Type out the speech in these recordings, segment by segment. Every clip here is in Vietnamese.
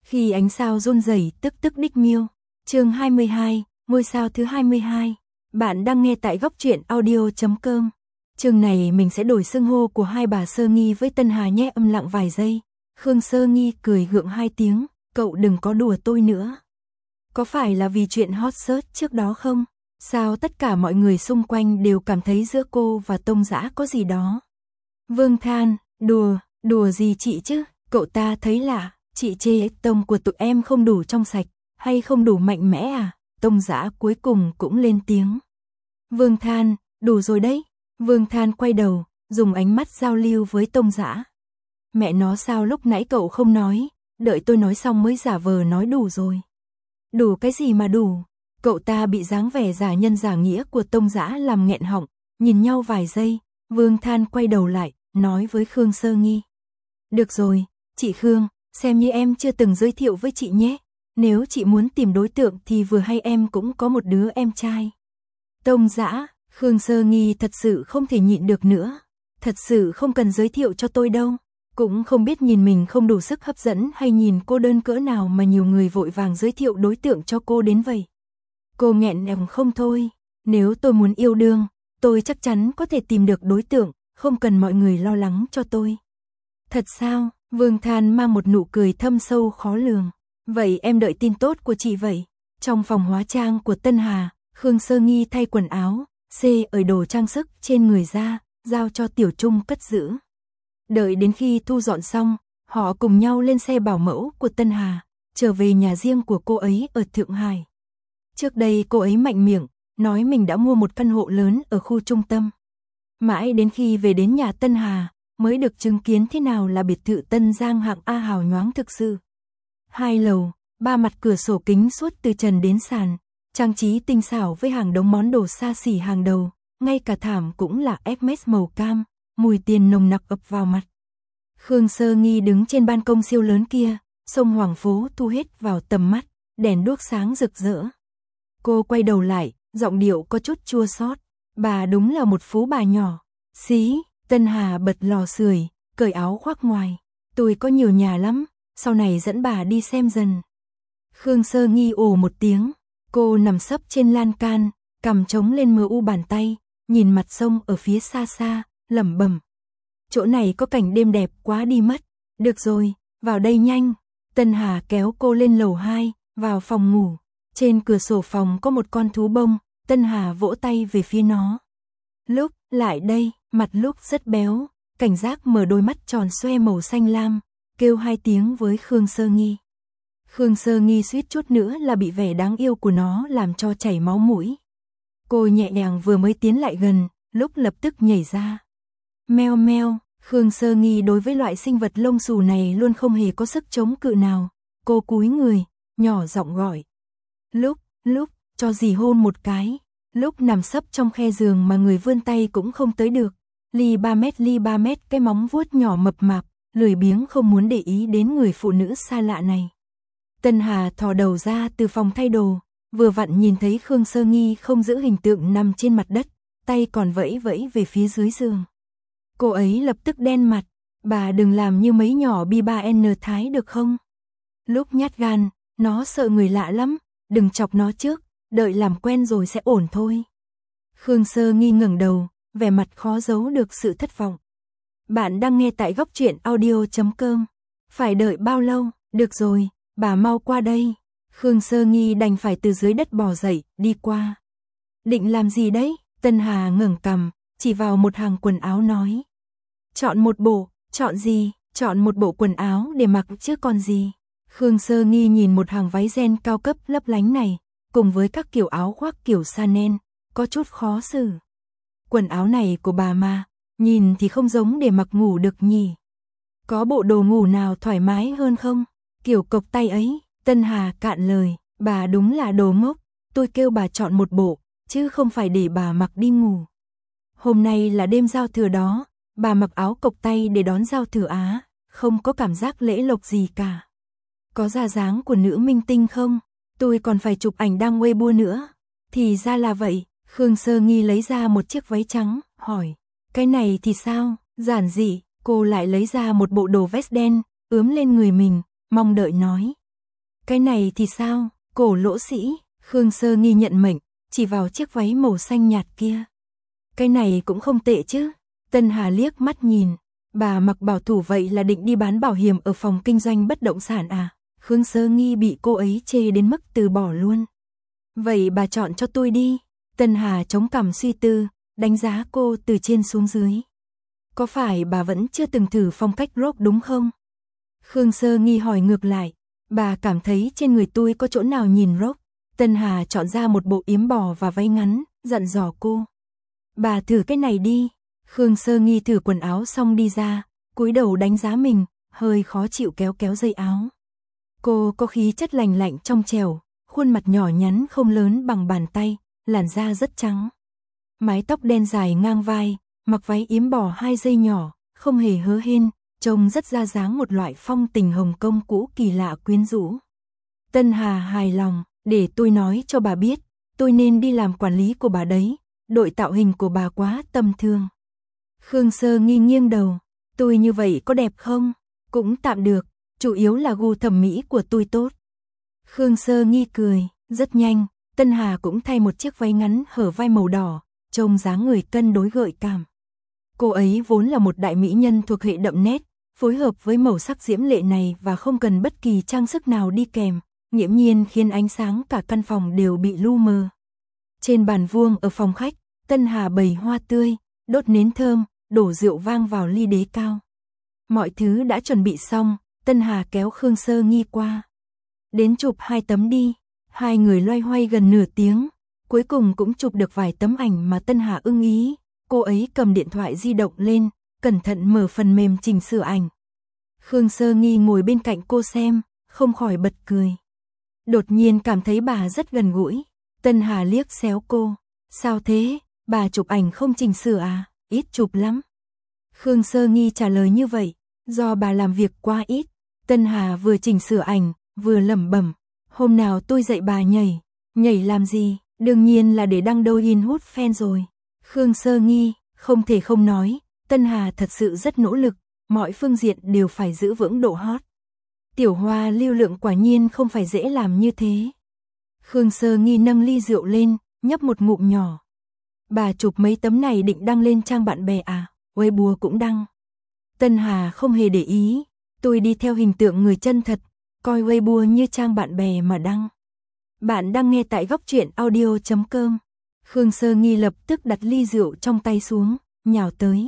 Khi ánh sao run rẩy tức tức đích miêu. Chương 22, ngôi sao thứ 22. Bạn đang nghe tại góc truyện audio.com. Chương này mình sẽ đổi xưng hô của hai bà Sơ Nghi với Tân Hà nhé, im lặng vài giây. Khương Sơ Nghi cười gượng hai tiếng, cậu đừng có đùa tôi nữa. Có phải là vì chuyện hot search trước đó không? Sao tất cả mọi người xung quanh đều cảm thấy giữa cô và Tông Dã có gì đó? Vương than, đùa gì chị chứ, cậu ta thấy lạ, chị chê tông của tụi em không đủ trong sạch, hay không đủ mạnh mẽ à? Tông Dã cuối cùng cũng lên tiếng. Vương than, đủ rồi đấy. Vương than quay đầu, dùng ánh mắt giao lưu với Tông Dã. Mẹ nó, sao lúc nãy cậu không nói, đợi tôi nói xong mới giả vờ nói đủ rồi. Đủ cái gì mà đủ? Cậu ta bị dáng vẻ giả nhân giả nghĩa của Tông Dã làm nghẹn họng, nhìn nhau vài giây, Vương than quay đầu lại, nói với Khương Sơ Nghi. Được rồi, chị Khương, xem như em chưa từng giới thiệu với chị nhé. Nếu chị muốn tìm đối tượng thì vừa hay em cũng có một đứa em trai. Tông Dã, Khương Sơ Nghi thật sự không thể nhịn được nữa. Thật sự không cần giới thiệu cho tôi đâu. Cũng không biết nhìn mình không đủ sức hấp dẫn hay nhìn cô đơn cỡ nào mà nhiều người vội vàng giới thiệu đối tượng cho cô đến vậy. Cô nghẹn ngào không thôi. Nếu tôi muốn yêu đương, tôi chắc chắn có thể tìm được đối tượng, không cần mọi người lo lắng cho tôi. Thật sao? Vương than mang một nụ cười thâm sâu khó lường. Vậy em đợi tin tốt của chị vậy. Trong phòng hóa trang của Tân Hà, Khương Sơ Nghi thay quần áo, ở đồ trang sức trên người ra, giao cho Tiểu Trung cất giữ. Đợi đến khi thu dọn xong, họ cùng nhau lên xe bảo mẫu của Tân Hà, trở về nhà riêng của cô ấy ở Thượng Hải. Trước đây cô ấy mạnh miệng, nói mình đã mua một căn hộ lớn ở khu trung tâm. Mãi đến khi về đến nhà Tân Hà, mới được chứng kiến thế nào là biệt thự Tân Giang hạng A hào nhoáng thực sự. 2 lầu, 3 mặt cửa sổ kính suốt từ trần đến sàn, trang trí tinh xảo với hàng đống món đồ xa xỉ hàng đầu, ngay cả thảm cũng là Hermes màu cam, mùi tiền nồng nặc ập vào mặt. Khương Sơ Nghi đứng trên ban công siêu lớn kia, sông Hoàng Phố thu hết vào tầm mắt, đèn đuốc sáng rực rỡ. Cô quay đầu lại, giọng điệu có chút chua xót. Bà đúng là một phú bà nhỏ. Xí, Tân Hà bật lò sưởi, cởi áo khoác ngoài. Tôi có nhiều nhà lắm, sau này dẫn bà đi xem dần. Khương Sơ Nghi ồ một tiếng, cô nằm sấp trên lan can, cằm chống lên mờ u bàn tay, nhìn mặt sông ở phía xa xa, lẩm bẩm. Chỗ này có cảnh đêm đẹp quá đi mất. Được rồi, vào đây nhanh. Tân Hà kéo cô lên lầu 2, vào phòng ngủ. Trên cửa sổ phòng có một con thú bông, Tân Hà vỗ tay về phía nó. Lúc, lại đây, mặt lúc rất béo, cảnh giác mở đôi mắt tròn xoe màu xanh lam, kêu 2 tiếng với Khương Sơ Nghi. Khương Sơ Nghi suýt chút nữa là bị vẻ đáng yêu của nó làm cho chảy máu mũi. Cô nhẹ nhàng vừa mới tiến lại gần, lúc lập tức nhảy ra. Meo meo, Khương Sơ Nghi đối với loại sinh vật lông xù này luôn không hề có sức chống cự nào. Cô cúi người, nhỏ giọng gọi. Lúc, cho dì hôn một cái. Lúc nằm sấp trong khe giường mà người vươn tay cũng không tới được. Ly 3 mét cái móng vuốt nhỏ mập mạp, lười biếng không muốn để ý đến người phụ nữ xa lạ này. Tân Hà thò đầu ra từ phòng thay đồ, vừa vặn nhìn thấy Khương Sơ Nghi không giữ hình tượng nằm trên mặt đất, tay còn vẫy vẫy về phía dưới giường. Cô ấy lập tức đen mặt, bà đừng làm như mấy nhỏ B3N Thái được không? Lúc nhát gan, nó sợ người lạ lắm, đừng chọc nó trước, đợi làm quen rồi sẽ ổn thôi. Khương Sơ Nghi ngẩng đầu, vẻ mặt khó giấu được sự thất vọng. Bạn đang nghe tại góc truyện audio.com. Phải đợi bao lâu? Được rồi, bà mau qua đây. Khương Sơ Nghi đành phải từ dưới đất bò dậy, đi qua. Định làm gì đấy? Tân Hà ngẩng cằm, chỉ vào một hàng quần áo nói. Chọn một bộ, chọn gì? Chọn một bộ quần áo để mặc chứ còn gì. Khương Sơ Nghi nhìn một hàng váy ren cao cấp lấp lánh này, cùng với các kiểu áo khoác kiểu Chanel, có chút khó xử. Quần áo này của bà mà, nhìn thì không giống để mặc ngủ được nhỉ. Có bộ đồ ngủ nào thoải mái hơn không? Kiểu cộc tay ấy, Tân Hà cạn lời, bà đúng là đồ ngốc, tôi kêu bà chọn một bộ, chứ không phải để bà mặc đi ngủ. Hôm nay là đêm giao thừa đó, bà mặc áo cộc tay để đón giao thừa Á, không có cảm giác lễ lộc gì cả. Có ra dáng của nữ minh tinh không? Tôi còn phải chụp ảnh đăng Weibo nữa. Thì ra là vậy, Khương Sơ Nghi lấy ra một chiếc váy trắng, hỏi. Cái này thì sao? Giản dị, cô lại lấy ra một bộ đồ vest đen, ướm lên người mình, mong đợi nói. Cái này thì sao? Cổ lỗ sĩ, Khương Sơ Nghi nhận mệnh, chỉ vào chiếc váy màu xanh nhạt kia. Cái này cũng không tệ chứ. Tân Hà liếc mắt nhìn, bà mặc bảo thủ vậy là định đi bán bảo hiểm ở phòng kinh doanh bất động sản à? Khương Sơ Nghi bị cô ấy chê đến mức từ bỏ luôn. Vậy bà chọn cho tôi đi. Tân Hà chống cằm suy tư, đánh giá cô từ trên xuống dưới. Có phải bà vẫn chưa từng thử phong cách rock đúng không? Khương Sơ Nghi hỏi ngược lại, bà cảm thấy trên người tôi có chỗ nào nhìn rock? Tân Hà chọn ra một bộ yếm bò và váy ngắn, dặn dò cô. Bà thử cái này đi. Khương Sơ Nghi thử quần áo xong đi ra, cúi đầu đánh giá mình, hơi khó chịu kéo kéo dây áo. Cô có khí chất lành lạnh trong trẻo, khuôn mặt nhỏ nhắn không lớn bằng bàn tay, làn da rất trắng. Mái tóc đen dài ngang vai, mặc váy yếm bò 2 dây nhỏ, không hề hớ hênh, trông rất ra dáng một loại phong tình Hồng Kông cũ kỳ lạ quyến rũ. Tân Hà hài lòng, để tôi nói cho bà biết, tôi nên đi làm quản lý của bà đấy, đội tạo hình của bà quá tầm thường. Khương Sơ Nghi nghiêng đầu, tôi như vậy có đẹp không? Cũng tạm được, chủ yếu là gu thẩm mỹ của tôi tốt. Khương Sơ Nghi cười, rất nhanh, Tân Hà cũng thay một chiếc váy ngắn hở vai màu đỏ, trông dáng người cân đối gợi cảm. Cô ấy vốn là một đại mỹ nhân thuộc hệ đậm nét, phối hợp với màu sắc diễm lệ này và không cần bất kỳ trang sức nào đi kèm, nghiễm nhiên khiến ánh sáng cả căn phòng đều bị lu mờ. Trên bàn vuông ở phòng khách, Tân Hà bày hoa tươi, đốt nến thơm, đổ rượu vang vào ly đế cao. Mọi thứ đã chuẩn bị xong, Tân Hà kéo Khương Sơ Nghi qua. Đến chụp 2 tấm đi. Hai người loay hoay gần nửa tiếng, cuối cùng cũng chụp được vài tấm ảnh mà Tân Hà ưng ý. Cô ấy cầm điện thoại di động lên, cẩn thận mở phần mềm chỉnh sửa ảnh. Khương Sơ Nghi ngồi bên cạnh cô xem, không khỏi bật cười. Đột nhiên cảm thấy bà rất gần gũi. Tân Hà liếc xéo cô. Sao thế, bà chụp ảnh không chỉnh sửa à? Ít chụp lắm. Khương Sơ Nghi trả lời như vậy, do bà làm việc quá ít. Tân Hà vừa chỉnh sửa ảnh, vừa lẩm bẩm. Hôm nào tôi dạy bà nhảy. Nhảy làm gì? Đương nhiên là để đăng Douyin hút fan rồi. Khương Sơ Nghi, không thể không nói, Tân Hà thật sự rất nỗ lực, mọi phương diện đều phải giữ vững độ hot. Tiểu Hoa lưu lượng quả nhiên không phải dễ làm như thế. Khương Sơ Nghi nâng ly rượu lên, nhấp một ngụm nhỏ. Bà chụp mấy tấm này định đăng lên trang bạn bè à? Weibo cũng đăng. Tân Hà không hề để ý, tôi đi theo hình tượng người chân thật, coi Weibo như trang bạn bè mà đăng. Bạn đang nghe tại góc truyện audio.com. Khương Sơ Nghi lập tức đặt ly rượu trong tay xuống, nhào tới.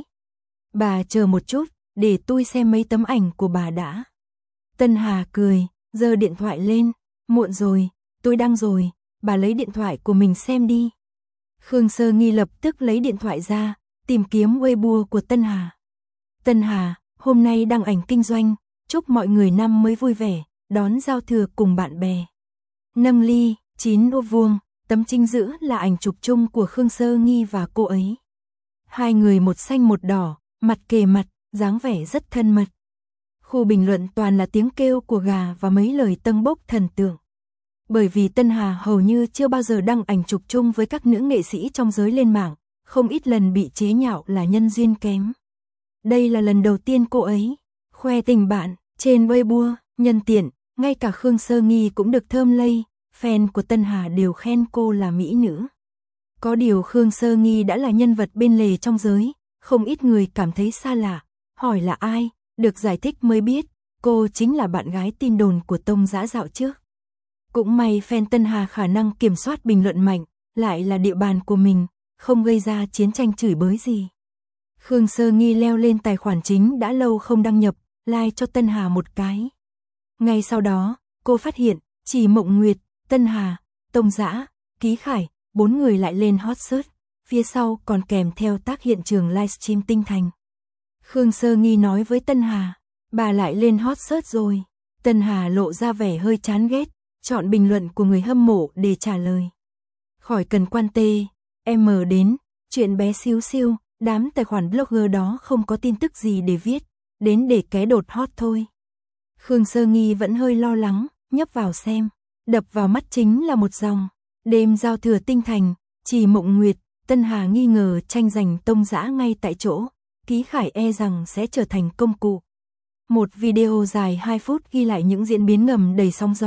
Bà chờ một chút, để tôi xem mấy tấm ảnh của bà đã. Tân Hà cười, giơ điện thoại lên. Muộn rồi, tôi đăng rồi, bà lấy điện thoại của mình xem đi. Khương Sơ Nghi lập tức lấy điện thoại ra, tìm kiếm Weibo của Tân Hà. Tân Hà, hôm nay đăng ảnh kinh doanh, chúc mọi người năm mới vui vẻ, đón giao thừa cùng bạn bè. Nâng ly, 9 ô vuông, tấm chính giữa là ảnh chụp chung của Khương Sơ Nghi và cô ấy. Hai người một xanh một đỏ, mặt kề mặt, dáng vẻ rất thân mật. Khu bình luận toàn là tiếng kêu của gà và mấy lời tâng bốc thần tượng. Bởi vì Tân Hà hầu như chưa bao giờ đăng ảnh chụp chung với các nữ nghệ sĩ trong giới lên mạng, không ít lần bị chế nhạo là nhân duyên kém. Đây là lần đầu tiên cô ấy khoe tình bạn trên Weibo, nhân tiện, ngay cả Khương Sơ Nghi cũng được thơm lây, fan của Tân Hà đều khen cô là mỹ nữ. Có điều Khương Sơ Nghi đã là nhân vật bên lề trong giới, không ít người cảm thấy xa lạ, hỏi là ai, được giải thích mới biết, cô chính là bạn gái tin đồn của Tông Dã dạo trước. Cũng may fan Tân Hà khả năng kiểm soát bình luận mạnh, lại là địa bàn của mình, không gây ra chiến tranh chửi bới gì. Khương Sơ Nghi leo lên tài khoản chính đã lâu không đăng nhập, like cho Tân Hà một cái. Ngay sau đó, cô phát hiện, chỉ Mộng Nguyệt, Tân Hà, Tông Dã, Ký Khải, 4 người lại lên hot search, phía sau còn kèm theo tác hiện trường livestream Tinh Thành. Khương Sơ Nghi nói với Tân Hà, bà lại lên hot search rồi. Tân Hà lộ ra vẻ hơi chán ghét, chọn bình luận của người hâm mộ để trả lời. Khỏi cần quan tê, em đến, chuyện bé xíu xiu, đám tài khoản blogger đó không có tin tức gì để viết, đến để ké đột hot thôi. Khương Sơ Nghi vẫn hơi lo lắng, nhấp vào xem, đập vào mắt chính là một dòng. Đêm giao thừa Tinh Thành, chỉ Mộng Nguyệt, Tân Hà nghi ngờ tranh giành Tông Dã ngay tại chỗ, Ký Khải e rằng sẽ trở thành công cụ. Một video dài 2 phút ghi lại những diễn biến ngầm đầy sóng gió,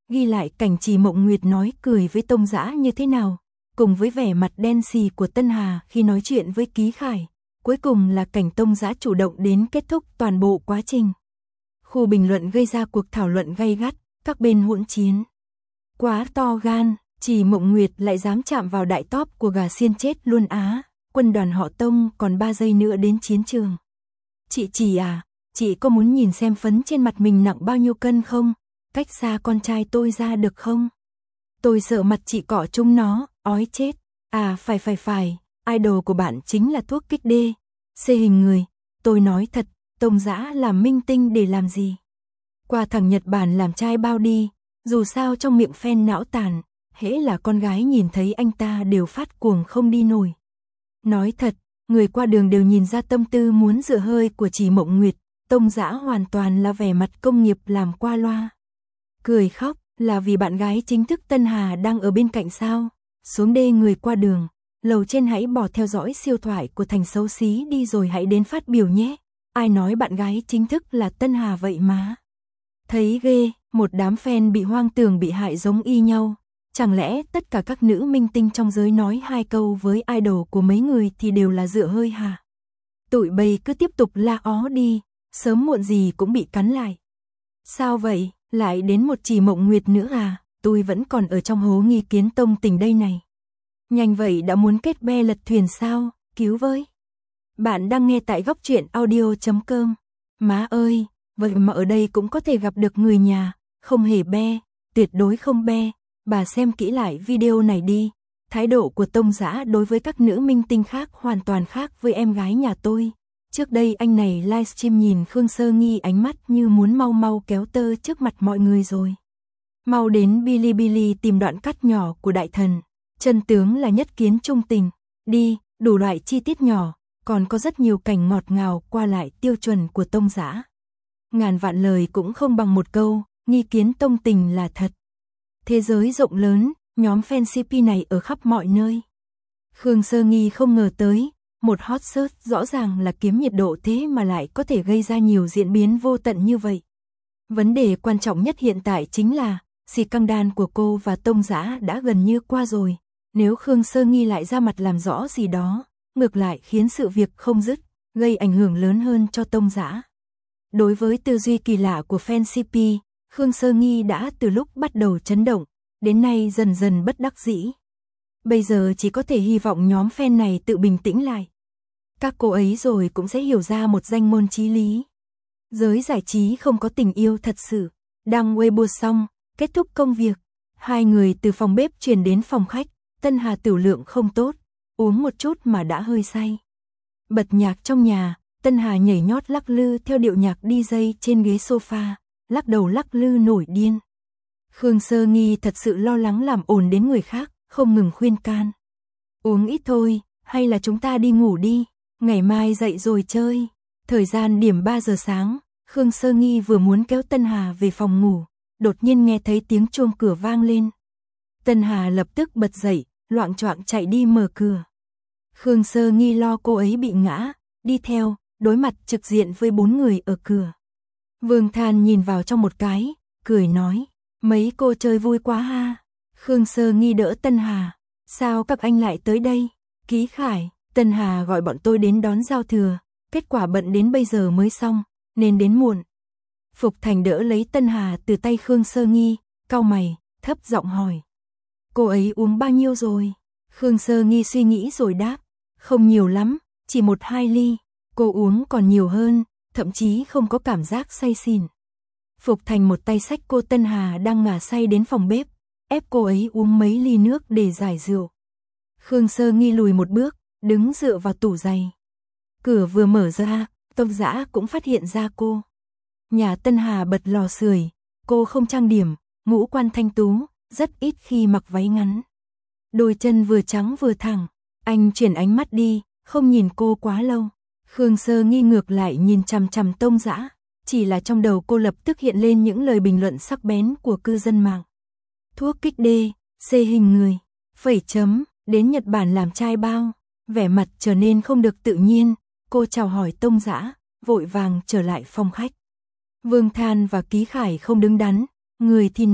ghi lại cảnh Trì Mộng Nguyệt nói cười với Tông Dã như thế nào, cùng với vẻ mặt đen xì của Tân Hà khi nói chuyện với Ký Khải. Cuối cùng là cảnh Tông Dã chủ động đến kết thúc toàn bộ quá trình. Khu bình luận gây ra cuộc thảo luận gay gắt, các bên hỗn chiến. Quá to gan, Trì Mộng Nguyệt lại dám chạm vào đại top của gà xiên chết luôn á. Quân đoàn họ Tông còn 3 giây nữa đến chiến trường. Chị Trì à, chị có muốn nhìn xem phấn trên mặt mình nặng bao nhiêu cân không? Cách xa con trai tôi ra được không? Tôi sợ mặt chị cọ chúng nó, ói chết. À phải, idol của bạn chính là thuốc kích đê. Xê hình người, tôi nói thật, Tông Dã làm minh tinh để làm gì? Qua thằng Nhật Bản làm trai bao đi, dù sao trong miệng fan não tàn, hễ là con gái nhìn thấy anh ta đều phát cuồng không đi nổi. Nói thật, người qua đường đều nhìn ra tâm tư muốn dựa hơi của Trì Mộng Nguyệt, Tông Dã hoàn toàn là vẻ mặt công nghiệp làm qua loa. Cười khóc, là vì bạn gái chính thức Tân Hà đang ở bên cạnh sao? Xuống đê người qua đường, lầu trên hãy bỏ theo dõi siêu thoại của Thành Xấu Xí đi rồi hãy đến phát biểu nhé. Ai nói bạn gái chính thức là Tân Hà vậy má? Thấy ghê, một đám fan bị hoang tưởng bị hại giống y nhau. Chẳng lẽ tất cả các nữ minh tinh trong giới nói 2 câu với idol của mấy người thì đều là dựa hơi hả? Tụi bay cứ tiếp tục la ó đi, sớm muộn gì cũng bị cắn lại. Sao vậy, lại đến một Trì Mộng Nguyệt nữa à? Tôi vẫn còn ở trong hố nghi kiến tông tình đây này. Nhanh vậy đã muốn kết be lật thuyền sao? Cứu với. Bạn đang nghe tại góc truyện audio.com. Má ơi, vậy mà ở đây cũng có thể gặp được người nhà, không hề be, tuyệt đối không be. Bà xem kỹ lại video này đi. Thái độ của Tông Dã đối với các nữ minh tinh khác hoàn toàn khác với em gái nhà tôi. Trước đây anh này livestream nhìn Khương Sơ Nghi ánh mắt như muốn mau mau kéo tơ trước mặt mọi người rồi. Mau đến Bilibili tìm đoạn cắt nhỏ của đại thần. Chân tướng là nhất kiến trung tình. Đi, đủ loại chi tiết nhỏ, còn có rất nhiều cảnh ngọt ngào qua lại tiêu chuẩn của Tông Dã. Ngàn vạn lời cũng không bằng một câu, nghi kiến tông tình là thật. Thế giới rộng lớn, nhóm fan CP này ở khắp mọi nơi. Khương Sơ Nghi không ngờ tới, một hot search rõ ràng là kiếm nhiệt độ thế mà lại có thể gây ra nhiều diễn biến vô tận như vậy. Vấn đề quan trọng nhất hiện tại chính là, xì căng đan của cô và Tông Dã đã gần như qua rồi. Nếu Khương Sơ Nghi lại ra mặt làm rõ gì đó, ngược lại khiến sự việc không dứt, gây ảnh hưởng lớn hơn cho Tông Dã. Đối với tư duy kỳ lạ của fan CP, Khương Sơ Nghi đã từ lúc bắt đầu chấn động, đến nay dần dần bất đắc dĩ. Bây giờ chỉ có thể hy vọng nhóm fan này tự bình tĩnh lại. Các cô ấy rồi cũng sẽ hiểu ra một danh môn chí lý. Giới giải trí không có tình yêu thật sự. Đăng Weibo xong, kết thúc công việc. Hai người từ phòng bếp chuyển đến phòng khách. Tân Hà tiểu lượng không tốt, uống một chút mà đã hơi say. Bật nhạc trong nhà, Tân Hà nhảy nhót lắc lư theo điệu nhạc DJ trên ghế sofa, lắc đầu lắc lư nổi điên. Khương Sơ Nghi thật sự lo lắng làm ồn đến người khác, không ngừng khuyên can. Uống ít thôi, hay là chúng ta đi ngủ đi, ngày mai dậy rồi chơi. Thời gian điểm 3 giờ sáng, Khương Sơ Nghi vừa muốn kéo Tân Hà về phòng ngủ, đột nhiên nghe thấy tiếng chuông cửa vang lên. Tân Hà lập tức bật dậy, loạng choạng chạy đi mở cửa. Khương Sơ Nghi lo cô ấy bị ngã, đi theo, đối mặt trực diện với 4 người ở cửa. Vương Than nhìn vào trong một cái, cười nói, mấy cô chơi vui quá ha. Khương Sơ Nghi đỡ Tân Hà, sao các anh lại tới đây? Ký Khải, Tân Hà gọi bọn tôi đến đón giao thừa, kết quả bận đến bây giờ mới xong, nên đến muộn. Phục Thành đỡ lấy Tân Hà từ tay Khương Sơ Nghi, cau mày, thấp giọng hỏi. Cô ấy uống bao nhiêu rồi? Khương Sơ Nghi suy nghĩ rồi đáp, không nhiều lắm, chỉ 1-2 ly. Cô uống còn nhiều hơn, thậm chí không có cảm giác say xỉn. Phục Thành một tay xách cô Tân Hà đang ngả say đến phòng bếp, ép cô ấy uống mấy ly nước để giải rượu. Khương Sơ Nghi lùi một bước, đứng dựa vào tủ giày. Cửa vừa mở ra, Tông Dã cũng phát hiện ra cô. Nhà Tân Hà bật lò sưởi, cô không trang điểm, ngũ quan thanh tú, rất ít khi mặc váy ngắn. Đôi chân vừa trắng vừa thẳng, anh chuyển ánh mắt đi, không nhìn cô quá lâu. Khương Sơ Nghi ngược lại nhìn chằm chằm Tông Dã, chỉ là trong đầu cô lập tức hiện lên những lời bình luận sắc bén của cư dân mạng. Thuốc kích đê, xê hình người, phẩy chấm, đến Nhật Bản làm trai bao, vẻ mặt trở nên không được tự nhiên, cô chào hỏi Tông Dã, vội vàng trở lại phòng khách. Vương Than và Ký Khải không đứng đắn, người thì nằm,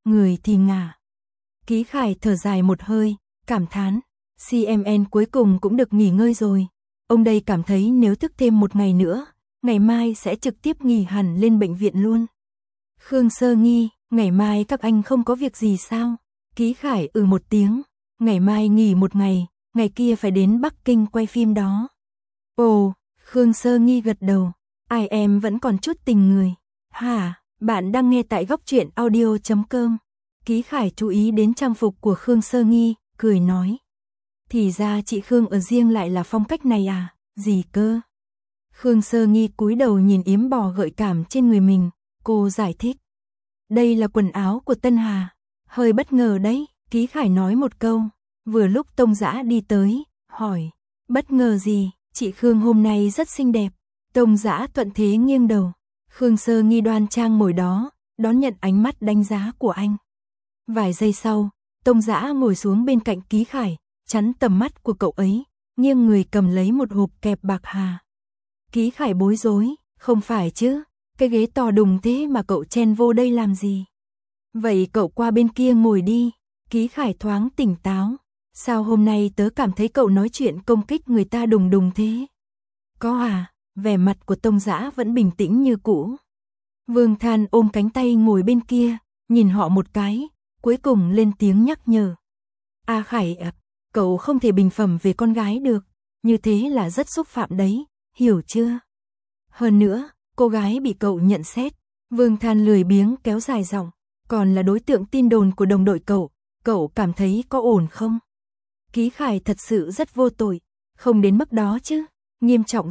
người thì ngả. Ký Khải thở dài một hơi, cảm thán, CMN cuối cùng cũng được nghỉ ngơi rồi. Ông đây cảm thấy nếu thức thêm một ngày nữa, ngày mai sẽ trực tiếp nghỉ hẳn lên bệnh viện luôn. Khương Sơ Nghi, ngày mai các anh không có việc gì sao? Ký Khải một tiếng, ngày mai nghỉ một ngày kia phải đến Bắc Kinh quay phim đó. Ồ, Khương Sơ Nghi gật đầu, ai em vẫn còn chút tình người. Hả, bạn đang nghe tại góc truyện audio.com. Ký Khải chú ý đến trang phục của Khương Sơ Nghi, cười nói. Thì ra chị Khương ở riêng lại là phong cách này à, gì cơ? Khương Sơ Nghi cúi đầu nhìn yếm bò gợi cảm trên người mình, cô giải thích. Đây là quần áo của Tân Hà, hơi bất ngờ đấy, Ký Khải nói một câu, vừa lúc Tông Dã đi tới, hỏi, bất ngờ gì, chị Khương hôm nay rất xinh đẹp. Tông Dã thuận thế nghiêng đầu, Khương Sơ Nghi đoan trang ngồi đó, đón nhận ánh mắt đánh giá của anh. Vài giây sau, Tông Dã ngồi xuống bên cạnh Ký Khải, chắn tầm mắt của cậu ấy, nghiêng người cầm lấy một hộp kẹp bạc hà. Ký Khải bối rối, không phải chứ, cái ghế to đùng thế mà cậu chen vô đây làm gì? Vậy cậu qua bên kia ngồi đi, Ký Khải thoáng tỉnh táo. Sao hôm nay tớ cảm thấy cậu nói chuyện công kích người ta đùng đùng thế? Có à, vẻ mặt của Tông Dã vẫn bình tĩnh như cũ. Vương Than ôm cánh tay ngồi bên kia, nhìn họ một cái, cuối cùng lên tiếng nhắc nhở. A Khải à, cậu không thể bình phẩm về con gái được, như thế là rất xúc phạm đấy, hiểu chưa? Hơn nữa, cô gái bị cậu nhận xét, Vương Than lười biếng kéo dài giọng, còn là đối tượng tin đồn của đồng đội cậu cảm thấy có ổn không? Ký Khải thật sự rất vô tội, không đến mức đó chứ, nghiêm trọng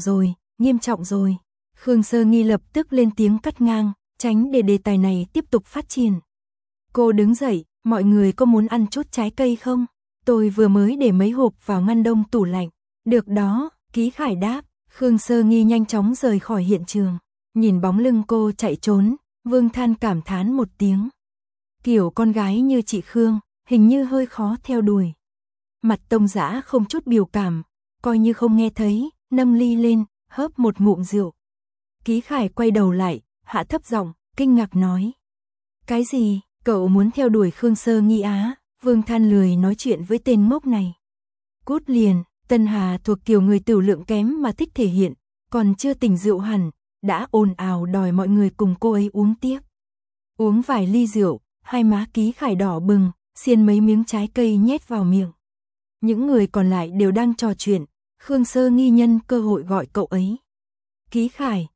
rồi. Khương Sơ Nghi lập tức lên tiếng cắt ngang, tránh để đề tài này tiếp tục phát triển. Cô đứng dậy, mọi người có muốn ăn chút trái cây không? Tôi vừa mới để mấy hộp vào ngăn đông tủ lạnh. Được đó, Ký Khải đáp. Khương Sơ Nghi nhanh chóng rời khỏi hiện trường. Nhìn bóng lưng cô chạy trốn, Vương Than cảm thán một tiếng. Kiểu con gái như chị Khương, hình như hơi khó theo đuổi. Mặt Tông Dã không chút biểu cảm, coi như không nghe thấy, nâng ly lên, hớp một ngụm rượu. Ký Khải quay đầu lại, hạ thấp giọng, kinh ngạc nói. Cái gì, cậu muốn theo đuổi Khương Sơ Nghi á? Vương Than lười nói chuyện với tên ngốc này. Cút liền, Tân Hà thuộc kiểu người tửu lượng kém mà thích thể hiện, còn chưa tỉnh rượu hẳn, đã ồn ào đòi mọi người cùng cô ấy uống tiếp. Uống vài ly rượu, hai má Ký Khải đỏ bừng, xiên mấy miếng trái cây nhét vào miệng. Những người còn lại đều đang trò chuyện, Khương Sơ Nghi nhân cơ hội gọi cậu ấy. Ký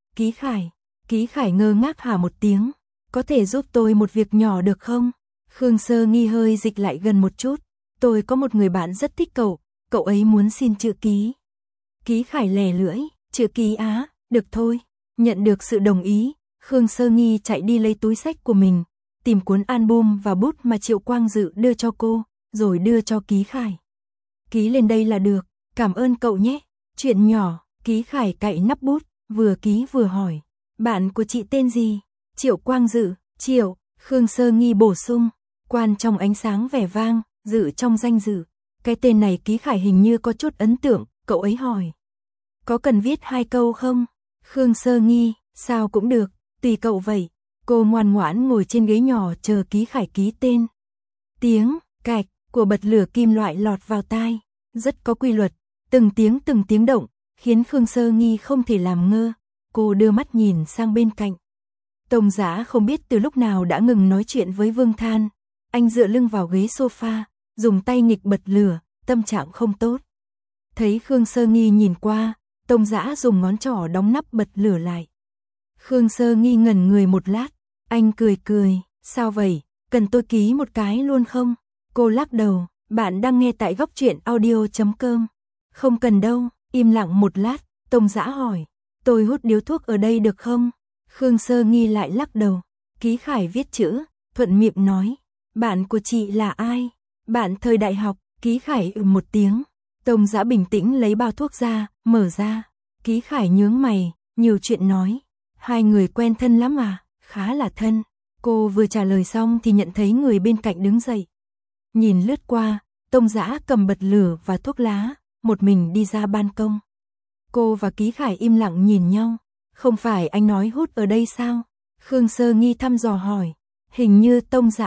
Khải ngơ ngác hả một tiếng, có thể giúp tôi một việc nhỏ được không? Khương Sơ Nghi hơi dịch lại gần một chút, tôi có một người bạn rất thích cậu ấy muốn xin chữ ký. Ký Khải lè lưỡi, chữ ký á, được thôi. Nhận được sự đồng ý, Khương Sơ Nghi chạy đi lấy túi xách của mình, tìm cuốn album và bút mà Triệu Quang Dự đưa cho cô, rồi đưa cho Ký Khải. Ký lên đây là được, cảm ơn cậu nhé. Chuyện nhỏ, Ký Khải cạy nắp bút, vừa ký vừa hỏi. Bạn của chị tên gì? Triệu Quang Dự, Triệu, Khương Sơ Nghi bổ sung. Quan trong ánh sáng vẻ vang, Dự trong danh dự. Cái tên này Ký Khải hình như có chút ấn tượng, cậu ấy hỏi. Có cần viết 2 câu không? Khương Sơ Nghi, sao cũng được, tùy cậu vậy. Cô ngoan ngoãn ngồi trên ghế nhỏ chờ Ký Khải ký tên. Tiếng cạch của bật lửa kim loại lọt vào tai, rất có quy luật, từng tiếng động, khiến Khương Sơ Nghi không thể làm ngơ. Cô đưa mắt nhìn sang bên cạnh. Tông Dã không biết từ lúc nào đã ngừng nói chuyện với Vương Than. Anh dựa lưng vào ghế sofa, dùng tay nghịch bật lửa, tâm trạng không tốt. Thấy Khương Sơ Nghi nhìn qua, Tông Dã dùng ngón trỏ đóng nắp bật lửa lại. Khương Sơ Nghi ngẩn người một lát, anh cười, sao vậy, cần tôi ký một cái luôn không? Cô lắc đầu, bạn đang nghe tại góc truyện audio.com. Không cần đâu, im lặng một lát, Tông Dã hỏi, tôi hút điếu thuốc ở đây được không? Khương Sơ Nghi lại lắc đầu. Ký Khải viết chữ, thuận miệng nói, bạn của chị là ai? Bạn thời đại học. Ký Khải một tiếng. Tông Dã bình tĩnh lấy bao thuốc ra, mở ra. Ký Khải nhướng mày, nhiều chuyện nói. Hai người quen thân lắm à? Khá là thân. Cô vừa trả lời xong thì nhận thấy người bên cạnh đứng dậy. Nhìn lướt qua, Tông Dã cầm bật lửa và thuốc lá, một mình đi ra ban công. Cô và Ký Khải im lặng nhìn nhau. Không phải anh nói hút ở đây sao? Khương Sơ Nghi thăm dò hỏi. Hình như Tông Dã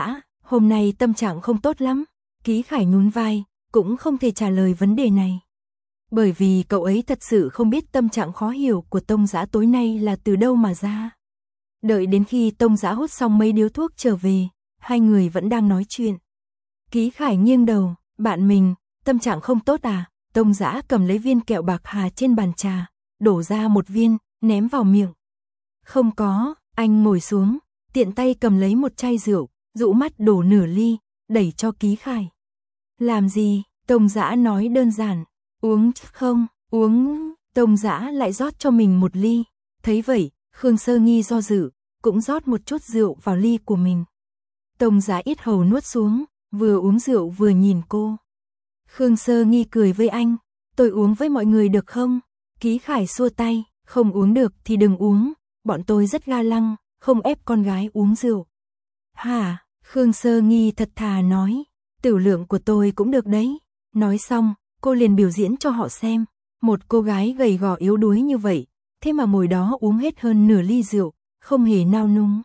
Hôm nay tâm trạng không tốt lắm. Ký Khải nhún vai, cũng không thể trả lời vấn đề này. Bởi vì cậu ấy thật sự không biết tâm trạng khó hiểu của Tông Dã tối nay là từ đâu mà ra. Đợi đến khi Tông Dã hút xong mấy điếu thuốc trở về, hai người vẫn đang nói chuyện. Ký Khải nghiêng đầu, bạn mình, tâm trạng không tốt à? Tông Dã cầm lấy viên kẹo bạc hà trên bàn trà, đổ ra một viên, ném vào miệng. Không có, anh ngồi xuống, tiện tay cầm lấy một chai rượu, dụ mắt đổ nửa ly, đẩy cho Ký Khải. Làm gì? Tông Dã nói đơn giản. Uống không? Uống. Tông Dã lại rót cho mình một ly. Thấy vậy, Khương Sơ Nghi do dự, cũng rót một chút rượu vào ly của mình. Tông Dã ít hầu nuốt xuống, vừa uống rượu vừa nhìn cô. Khương Sơ Nghi cười với anh, tôi uống với mọi người được không? Ký Khải xua tay, không uống được thì đừng uống, bọn tôi rất ga lăng, không ép con gái uống rượu. Hả? Khương Sơ Nghi thật thà nói, tiểu lượng của tôi cũng được đấy. Nói xong, cô liền biểu diễn cho họ xem, một cô gái gầy gò yếu đuối như vậy, thế mà ngồi đó uống hết hơn nửa ly rượu, không hề nao núng.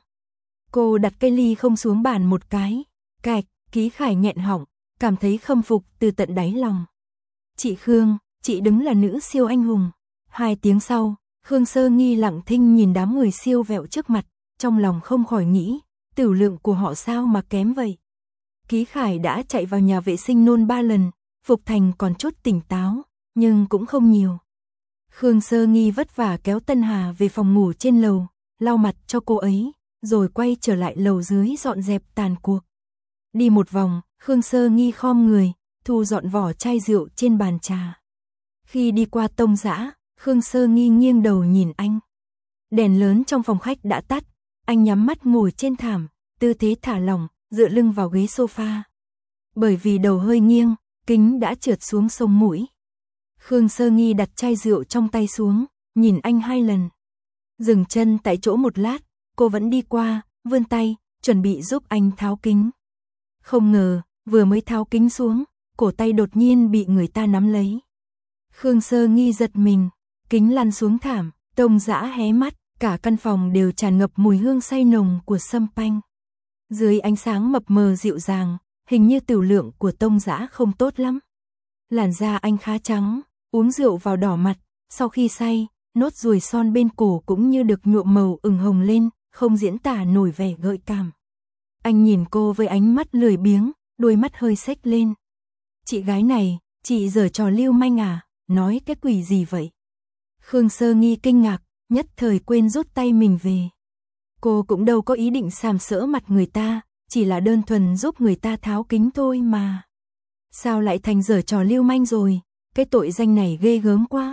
Cô đặt cây ly không xuống bàn một cái, cạch. Ký Khải nghẹn họng, cảm thấy khâm phục từ tận đáy lòng. Chị Khương, chị đứng là nữ siêu anh hùng. 2 tiếng sau, Khương Sơ Nghi lặng thinh nhìn đám người siêu vẹo trước mặt, trong lòng không khỏi nghĩ, tiểu lượng của họ sao mà kém vậy. Ký Khải đã chạy vào nhà vệ sinh nôn 3 lần, Phục Thành còn chút tỉnh táo, nhưng cũng không nhiều. Khương Sơ Nghi vất vả kéo Tân Hà về phòng ngủ trên lầu, lau mặt cho cô ấy, rồi quay trở lại lầu dưới dọn dẹp tàn cuộc. Đi một vòng, Khương Sơ Nghi khom người, thu dọn vỏ chai rượu trên bàn trà. Khi đi qua Tông Dã, Khương Sơ Nghi nghiêng đầu nhìn anh. Đèn lớn trong phòng khách đã tắt, anh nhắm mắt ngồi trên thảm, tư thế thả lỏng, dựa lưng vào ghế sofa. Bởi vì đầu hơi nghiêng, kính đã trượt xuống sống mũi. Khương Sơ Nghi đặt chai rượu trong tay xuống, nhìn anh 2 lần. Dừng chân tại chỗ một lát, cô vẫn đi qua, vươn tay, chuẩn bị giúp anh tháo kính. Không ngờ, vừa mới tháo kính xuống, cổ tay đột nhiên bị người ta nắm lấy. Khương Sơ Nghi giật mình, kính lăn xuống thảm, Tông Dã hé mắt, cả căn phòng đều tràn ngập mùi hương say nồng của sâm panh. Dưới ánh sáng mập mờ dịu dàng, hình như tiểu lượng của Tông Dã không tốt lắm. Làn da anh khá trắng, uống rượu vào đỏ mặt, sau khi say, nốt ruồi son bên cổ cũng như được nhuộm màu ửng hồng lên, không diễn tả nổi vẻ gợi cảm. Anh nhìn cô với ánh mắt lười biếng, đôi mắt hơi xếch lên. Chị gái này, chị giở trò lưu manh à, nói cái quỷ gì vậy? Khương Sơ Nghi kinh ngạc, nhất thời quên rút tay mình về. Cô cũng đâu có ý định sàm sỡ mặt người ta, chỉ là đơn thuần giúp người ta tháo kính thôi mà. Sao lại thành giở trò lưu manh rồi, cái tội danh này ghê gớm quá.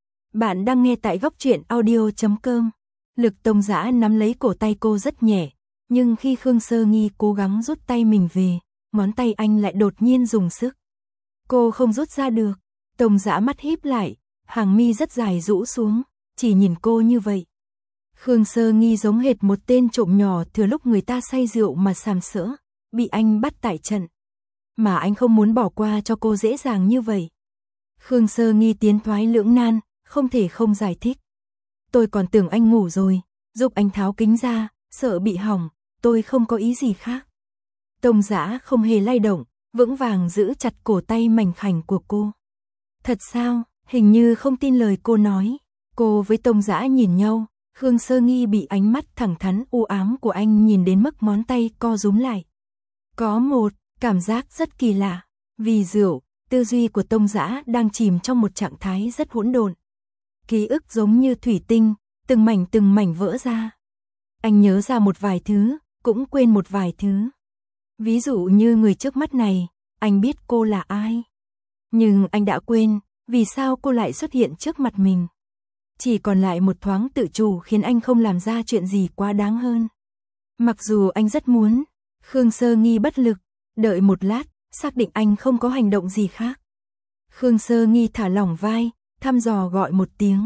Bạn đang nghe tại Góc Truyện Audio.com. Lực Tông Dã nắm lấy cổ tay cô rất nhẹ, nhưng khi Khương Sơ Nghi cố gắng rút tay mình về, ngón tay anh lại đột nhiên dùng sức. Cô không rút ra được. Tông Dã mắt híp lại, hàng mi rất dài rũ xuống, chỉ nhìn cô như vậy. Khương Sơ Nghi giống hệt một tên trộm nhỏ thừa lúc người ta say rượu mà sàm sỡ, bị anh bắt tại trận. Mà anh không muốn bỏ qua cho cô dễ dàng như vậy. Khương Sơ Nghi tiến thoái lưỡng nan, không thể không giải thích. Tôi còn tưởng anh ngủ rồi, giúp anh tháo kính ra, sợ bị hỏng, tôi không có ý gì khác. Tông Dã không hề lay động, vững vàng giữ chặt cổ tay mảnh khảnh của cô. Thật sao? Hình như không tin lời cô nói. Cô với Tông Dã nhìn nhau, Khương Sơ Nghi bị ánh mắt thẳng thắn u ám của anh nhìn đến mức ngón tay co rúm lại. Có một cảm giác rất kỳ lạ, vì rượu, tư duy của Tông Dã đang chìm trong một trạng thái rất hỗn độn. Ký ức giống như thủy tinh, từng mảnh vỡ ra. Anh nhớ ra một vài thứ, cũng quên một vài thứ. Ví dụ như người trước mắt này, anh biết cô là ai. Nhưng anh đã quên, vì sao cô lại xuất hiện trước mặt mình. Chỉ còn lại một thoáng tự chủ khiến anh không làm ra chuyện gì quá đáng hơn. Mặc dù anh rất muốn, Khương Sơ Nghi bất lực, đợi một lát, xác định anh không có hành động gì khác. Khương Sơ Nghi thả lỏng vai, thăm dò gọi một tiếng.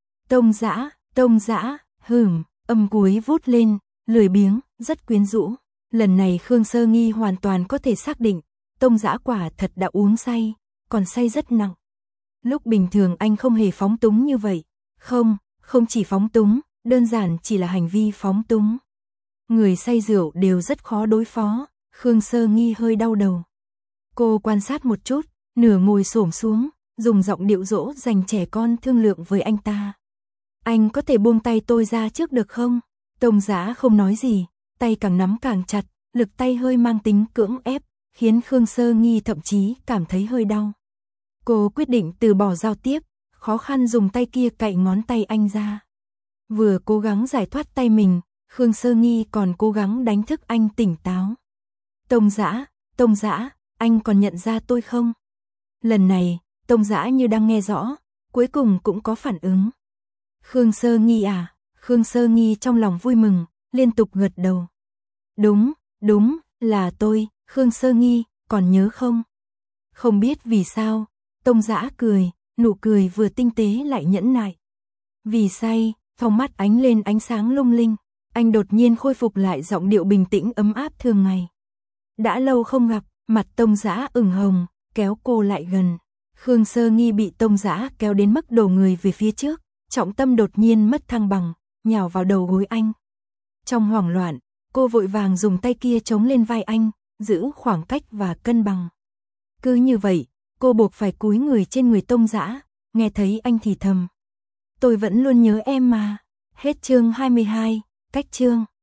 Tông Dã, âm cuối vút lên, lười biếng, rất quyến rũ. Lần này Khương Sơ Nghi hoàn toàn có thể xác định, Tông Dã quả thật đã uống say, còn say rất nặng. Lúc bình thường anh không hề phóng túng như vậy. Không chỉ phóng túng, đơn giản chỉ là hành vi phóng túng. Người say rượu đều rất khó đối phó, Khương Sơ Nghi hơi đau đầu. Cô quan sát một chút, nửa ngồi xổm xuống, dùng giọng điệu dỗ dành trẻ con thương lượng với anh ta. Anh có thể buông tay tôi ra trước được không? Tông Dã không nói gì, tay càng nắm càng chặt, lực tay hơi mang tính cưỡng ép, khiến Khương Sơ Nghi thậm chí cảm thấy hơi đau. Cô quyết định từ bỏ giao tiếp, khó khăn dùng tay kia cạy ngón tay anh ra. Vừa cố gắng giải thoát tay mình, Khương Sơ Nghi còn cố gắng đánh thức anh tỉnh táo. Tông Dã, anh còn nhận ra tôi không? Lần này, Tông Dã như đang nghe rõ, cuối cùng cũng có phản ứng. Khương Sơ Nghi à? Khương Sơ Nghi trong lòng vui mừng, liên tục gật đầu. Đúng, là tôi, Khương Sơ Nghi, còn nhớ không? Không biết vì sao, Tông Dã cười, nụ cười vừa tinh tế lại nhẫn nại. Vì say, trong mắt ánh lên ánh sáng lung linh, anh đột nhiên khôi phục lại giọng điệu bình tĩnh ấm áp thường ngày. Đã lâu không gặp, mặt Tông Dã ửng hồng, kéo cô lại gần. Khương Sơ Nghi bị Tông Dã kéo đến mức đổ người về phía trước, trọng tâm đột nhiên mất thăng bằng, nhào vào đầu gối anh. Trong hoảng loạn, cô vội vàng dùng tay kia chống lên vai anh, giữ khoảng cách và cân bằng. Cứ như vậy, cô buộc phải cúi người trên người Tông Dã, nghe thấy anh thì thầm. Tôi vẫn luôn nhớ em mà. Hết chương 22, cách chương.